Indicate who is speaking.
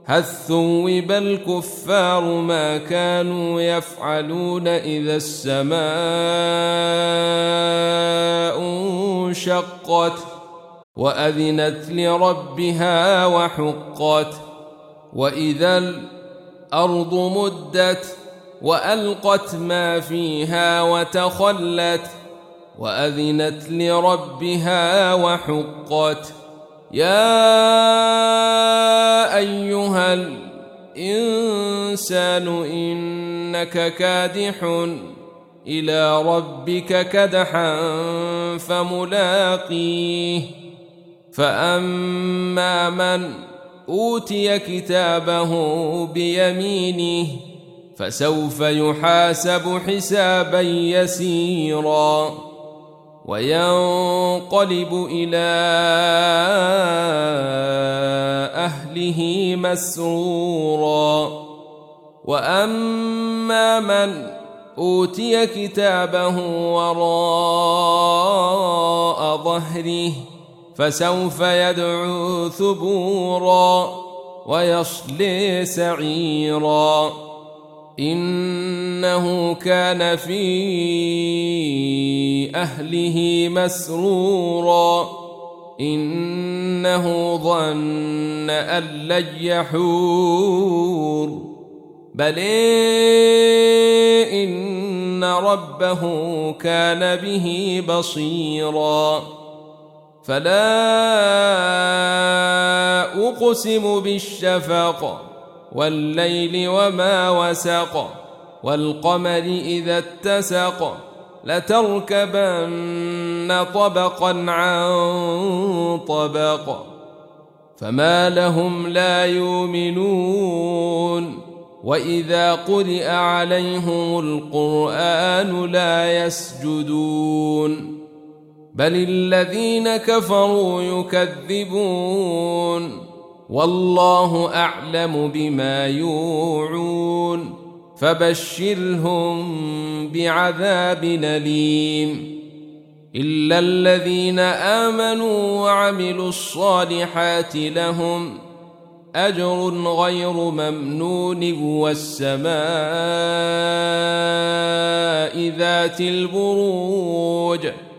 Speaker 1: هل ثوب الكفار ما كانوا يفعلون إذا السماء انشقت وأذنت لربها وحقت وإذا الأرض مدت وألقت ما فيها وتخلت وأذنت لربها وحقت يا أيها الإنسان إنك كادح إلى ربك كدحا فملاقيه فأما من أوتي كتابه بيمينه فسوف يحاسب حسابا يسيرا وينقلب إلى أهله مسرورا وأما من أوتي كتابه وراء ظهره فسوف يدعو ثبورا ويصلي سعيرا إنه كان في أهله مسرورا إنه ظن أن لن يحور بل إن ربه كان به بصيرا فلا أقسم بالشفق والليل وما وسق والقمر إذا اتسق لتركبن طبقا عن طبق فما لهم لا يؤمنون وإذا قرئ عليهم القرآن لا يسجدون بل الذين كفروا يكذبون والله أعلم بما يوعون فبشرهم بعذاب أليم إلا الذين آمنوا وعملوا الصالحات لهم أجر غير ممنون والسماء ذات البروج